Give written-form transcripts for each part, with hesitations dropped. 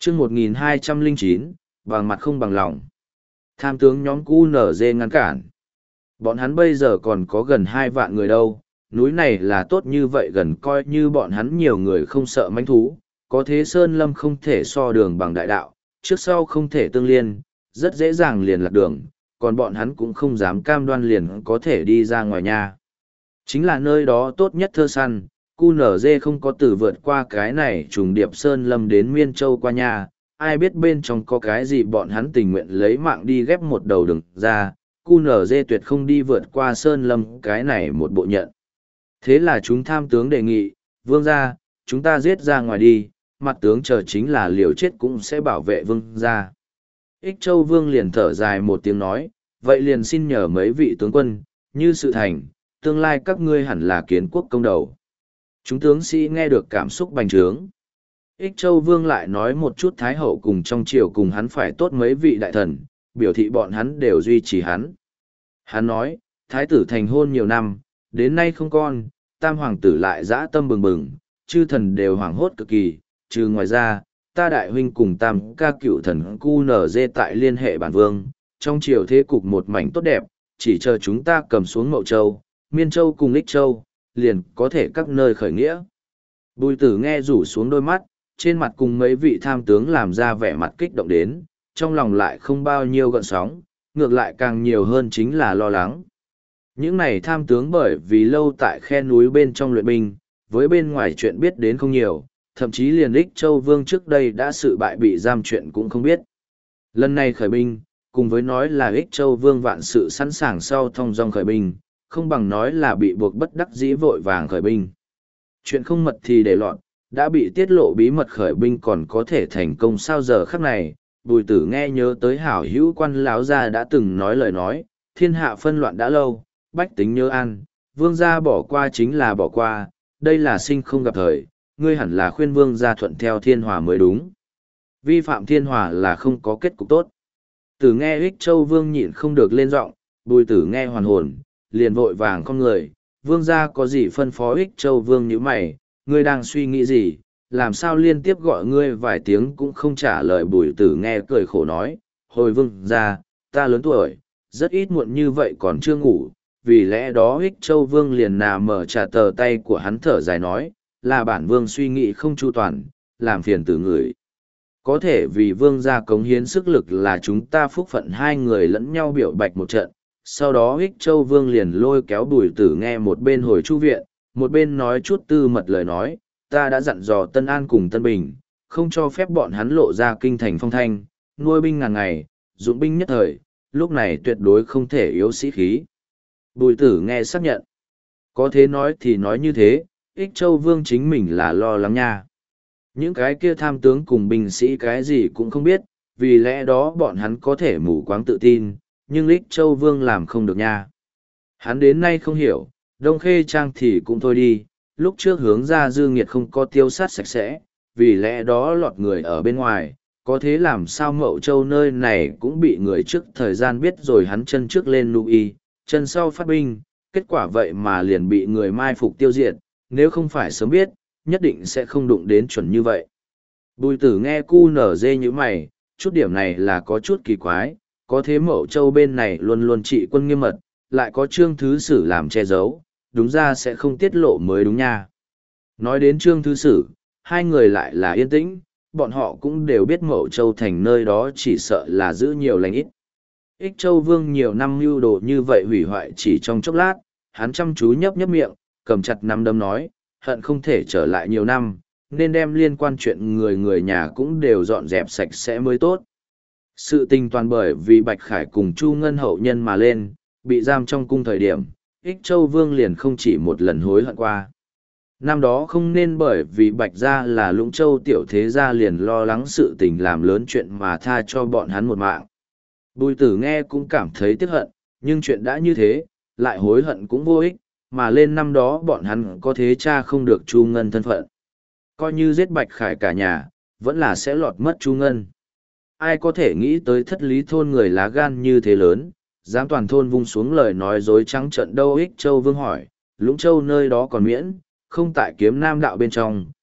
chương 1209, bằng mặt không bằng lòng. Tham tướng nhóm QNZ ngăn cản. Bọn hắn bây giờ còn có gần 2 vạn người đâu, núi này là tốt như vậy gần coi như bọn hắn nhiều người không sợ manh thú, có thế sơn lâm không thể so đường bằng đại đạo, trước sau không thể tương liên, rất dễ dàng liền lạc đường, còn bọn hắn cũng không dám cam đoan liền có thể đi ra ngoài nhà. Chính là nơi đó tốt nhất thơ săn, QNZ không có từ vượt qua cái này trùng điệp sơn lâm đến Miên Châu qua nhà, ai biết bên trong có cái gì bọn hắn tình nguyện lấy mạng đi ghép một đầu đường ra, QNZ tuyệt không đi vượt qua sơn lâm cái này một bộ nhận. Thế là chúng tham tướng đề nghị, vương gia, chúng ta giết ra ngoài đi, mặt tướng chờ chính là liều chết cũng sẽ bảo vệ vương gia. Ích Châu Vương liền thở dài một tiếng nói, vậy liền xin nhờ mấy vị tướng quân, như sự thành, tương lai các ngươi hẳn là kiến quốc công đầu. Chúng tướng sĩ nghe được cảm xúc bành trướng. Ích Châu Vương lại nói một chút Thái Hậu cùng trong triều cùng hắn phải tốt mấy vị đại thần, biểu thị bọn hắn đều duy trì hắn. Hắn nói, Thái tử thành hôn nhiều năm, đến nay không con, tam hoàng tử lại dã tâm bừng bừng, chư thần đều hoảng hốt cực kỳ, trừ ngoài ra, ta đại huynh cùng tam ca cựu thần QNZ tại liên hệ bản vương, trong triều thế cục một mảnh tốt đẹp, chỉ chờ chúng ta cầm xuống Mậu Châu, Miên Châu cùng Lích Châu, liền có thể các nơi khởi nghĩa. Bùi tử nghe rủ xuống đôi mắt, trên mặt cùng mấy vị tham tướng làm ra vẻ mặt kích động đến, trong lòng lại không bao nhiêu gợn sóng, ngược lại càng nhiều hơn chính là lo lắng. Những này tham tướng bởi vì lâu tại khe núi bên trong luyện binh, với bên ngoài chuyện biết đến không nhiều, thậm chí liền Ích Châu Vương trước đây đã sự bại bị giam chuyện cũng không biết. Lần này khởi binh, cùng với nói là Ích Châu Vương vạn sự sẵn sàng sau thong dong khởi binh, không bằng nói là bị buộc bất đắc dĩ vội vàng khởi binh. Chuyện không mật thì để lọt, đã bị tiết lộ bí mật khởi binh còn có thể thành công sao giờ khắc này. Bùi tử nghe nhớ tới hảo hữu quan láo gia đã từng nói lời nói, thiên hạ phân loạn đã lâu, bách tính nhớ an, vương gia bỏ qua chính là bỏ qua, đây là sinh không gặp thời, ngươi hẳn là khuyên vương gia thuận theo thiên hòa mới đúng. Vi phạm thiên hòa là không có kết cục tốt. Tử nghe Ích Châu Vương nhịn không được lên giọng, bùi tử nghe hoàn hồn, liền vội vàng con người, vương gia có gì phân phó Ích Châu Vương như mày, ngươi đang suy nghĩ gì, làm sao liên tiếp gọi ngươi vài tiếng cũng không trả lời. Bùi tử nghe cười khổ nói, hồi vương gia, ta lớn tuổi, rất ít muộn như vậy còn chưa ngủ, vì lẽ đó Ích Châu Vương liền mở trả tờ tay của hắn thở dài nói, là bản vương suy nghĩ không chu toàn, làm phiền tử người. Có thể vì vương gia cống hiến sức lực là chúng ta phúc phận hai người lẫn nhau biểu bạch một trận. Sau đó Ích Châu Vương liền lôi kéo Bùi tử nghe một bên hồi chu viện, một bên nói chút tư mật lời nói, ta đã dặn dò Tân An cùng Tân Bình, không cho phép bọn hắn lộ ra kinh thành phong thanh, nuôi binh ngàn ngày, dụng binh nhất thời, lúc này tuyệt đối không thể yếu sĩ khí. Bùi tử nghe xác nhận. Có thế nói thì nói như thế, Ích Châu Vương chính mình là lo lắng nha. Những cái kia tham tướng cùng binh sĩ cái gì cũng không biết, vì lẽ đó bọn hắn có thể mù quáng tự tin, nhưng Ích Châu Vương làm không được nha. Hắn đến nay không hiểu, Đông Khê Trang thì cũng thôi đi, lúc trước hướng ra dư nghiệt không có tiêu sát sạch sẽ, vì lẽ đó lọt người ở bên ngoài, có thế làm sao Mậu Châu nơi này cũng bị người trước thời gian biết rồi hắn chân trước lên nụ y, chân sau phát binh, kết quả vậy mà liền bị người mai phục tiêu diệt, nếu không phải sớm biết, nhất định sẽ không đụng đến chuẩn như vậy. Bùi tử nghe cu nở dê như mày, chút điểm này là có chút kỳ quái, có thế Mậu Châu bên này luôn luôn trị quân nghiêm mật, lại có Trương Thứ Sử làm che giấu, đúng ra sẽ không tiết lộ mới đúng nha. Nói đến Trương Thứ Sử, hai người lại là yên tĩnh, bọn họ cũng đều biết Mậu Châu thành nơi đó chỉ sợ là giữ nhiều lành ít. Ích Châu Vương nhiều năm mưu đồ như vậy hủy hoại chỉ trong chốc lát, hắn chăm chú nhấp nhấp miệng, cầm chặt nắm đấm nói, hận không thể trở lại nhiều năm, nên đem liên quan chuyện người nhà cũng đều dọn dẹp sạch sẽ mới tốt. Sự tình toàn bởi vì Bạch Khải cùng Chu Ngân hậu nhân mà lên, bị giam trong cung thời điểm, Ích Châu Vương liền không chỉ một lần hối hận qua. Năm đó không nên bởi vì Bạch gia là Lũng Châu tiểu thế gia liền lo lắng sự tình làm lớn chuyện mà tha cho bọn hắn một mạng. Bùi tử nghe cũng cảm thấy tiếc hận, nhưng chuyện đã như thế, lại hối hận cũng vô ích, mà lên năm đó bọn hắn có thế cha không được Chu Ngân thân phận. Coi như giết Bạch Khải cả nhà, vẫn là sẽ lọt mất Chu Ngân. Ai có thể nghĩ tới thất lý thôn người lá gan như thế lớn, dám toàn thôn vung xuống lời nói dối trắng trận đâu. Ích Châu Vương hỏi, Lũng Châu nơi đó còn miễn, không tại Kiếm Nam đạo bên trong,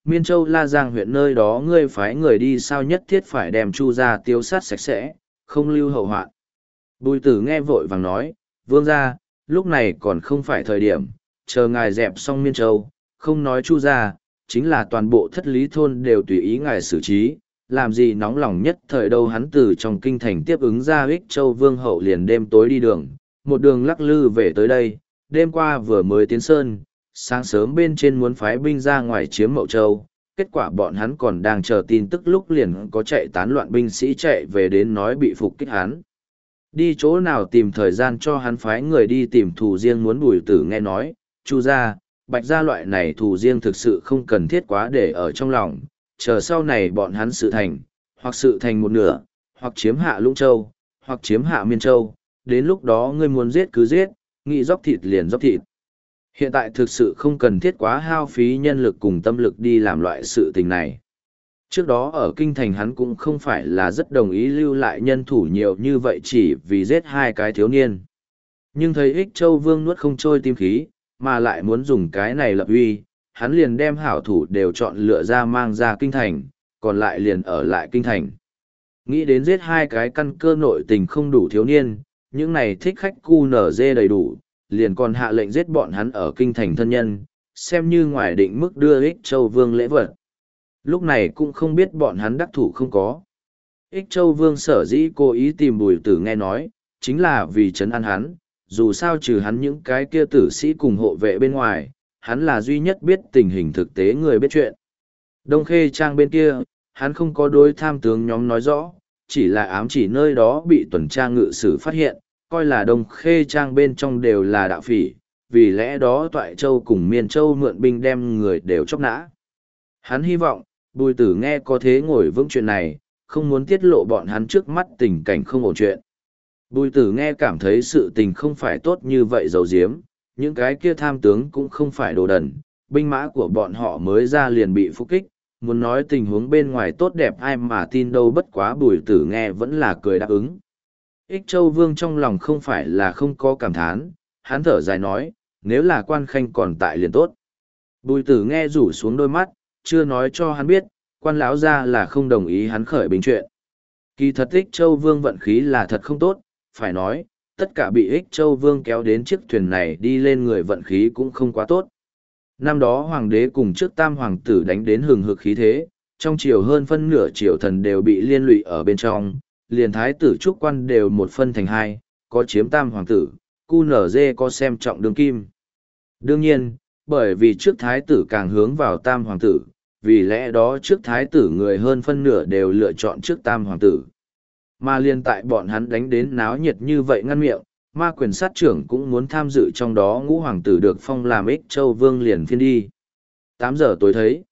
Miên Châu La Giang huyện nơi đó ngươi phái người đi sao nhất thiết phải đem Chu gia tiêu sát sạch sẽ, không lưu hậu hoạn. Bùi tử nghe vội vàng nói, vương gia, lúc này còn không phải thời điểm, chờ ngài dẹp xong Miên Châu, không nói Chu gia, chính là toàn bộ thất lý thôn đều tùy ý ngài xử trí, làm gì nóng lòng nhất thời đâu. Hắn từ trong kinh thành tiếp ứng ra Ích Châu vương hậu liền đêm tối đi đường, một đường lắc lư về tới đây, đêm qua vừa mới tiến sơn, sáng sớm bên trên muốn phái binh ra ngoài chiếm Mậu Châu, kết quả bọn hắn còn đang chờ tin tức lúc liền có chạy tán loạn binh sĩ chạy về đến nói bị phục kích hắn. Đi chỗ nào tìm thời gian cho hắn phái người đi tìm thù riêng muốn. Bùi tử nghe nói, Chu gia, Bạch gia loại này thù riêng thực sự không cần thiết quá để ở trong lòng, chờ sau này bọn hắn sự thành, hoặc sự thành một nửa, hoặc chiếm hạ Lũng Châu, hoặc chiếm hạ Miên Châu, đến lúc đó ngươi muốn giết cứ giết, nghĩ dốc thịt liền dốc thịt. Hiện tại thực sự không cần thiết quá hao phí nhân lực cùng tâm lực đi làm loại sự tình này. Trước đó ở kinh thành hắn cũng không phải là rất đồng ý lưu lại nhân thủ nhiều như vậy chỉ vì giết hai cái thiếu niên. Nhưng thấy Ích Châu Vương nuốt không trôi tim khí, mà lại muốn dùng cái này lập uy, hắn liền đem hảo thủ đều chọn lựa ra mang ra kinh thành, còn lại liền ở lại kinh thành. Nghĩ đến giết hai cái căn cơ nội tình không đủ thiếu niên, những này thích khách cu nở dê đầy đủ, liền còn hạ lệnh giết bọn hắn ở kinh thành thân nhân, xem như ngoài định mức đưa Ích Châu Vương lễ vật. Lúc này cũng không biết bọn hắn đắc thủ không có. Ích Châu Vương sở dĩ cố ý tìm Bùi Tử nghe nói, chính là vì trấn an hắn, dù sao trừ hắn những cái kia tử sĩ cùng hộ vệ bên ngoài, hắn là duy nhất biết tình hình thực tế người biết chuyện. Đông Khê Trang bên kia, hắn không có đối tham tướng nhóm nói rõ, chỉ là ám chỉ nơi đó bị tuần tra ngự sử phát hiện, coi là Đông Khê Trang bên trong đều là đạo phỉ, vì lẽ đó Toại Châu cùng Miên Châu mượn binh đem người đều chóc nã. Hắn hy vọng, Bùi Tử nghe có thế ngồi vững chuyện này, không muốn tiết lộ bọn hắn trước mắt tình cảnh không ổn chuyện. Bùi Tử nghe cảm thấy sự tình không phải tốt như vậy giấu giếm, những cái kia tham tướng cũng không phải đồ đần, binh mã của bọn họ mới ra liền bị phục kích, muốn nói tình huống bên ngoài tốt đẹp ai mà tin đâu. Bất quá Bùi Tử nghe vẫn là cười đáp ứng. Ích Châu Vương trong lòng không phải là không có cảm thán, hắn thở dài nói, nếu là quan khanh còn tại liền tốt. Bùi Tử nghe rủ xuống đôi mắt, chưa nói cho hắn biết, quan lão gia là không đồng ý hắn khởi binh chuyện. Kỳ thật Ích Châu Vương vận khí là thật không tốt, phải nói, tất cả bị Ích Châu Vương kéo đến chiếc thuyền này đi lên người vận khí cũng không quá tốt. Năm đó hoàng đế cùng trước tam hoàng tử đánh đến hừng hực khí thế, trong triều hơn phân nửa triều thần đều bị liên lụy ở bên trong, liền thái tử trúc quan đều một phân thành hai, có chiếm tam hoàng tử, cu nở dê có xem trọng đương kim. Đương nhiên, bởi vì trước thái tử càng hướng vào tam hoàng tử, vì lẽ đó trước thái tử người hơn phân nửa đều lựa chọn trước tam hoàng tử. Mà liên tại bọn hắn đánh đến náo nhiệt như vậy ngăn miệng, ma quyền sát trưởng cũng muốn tham dự trong đó. Ngũ hoàng tử được phong làm Ích Châu Vương liền phiên đi. 8 giờ tối thấy.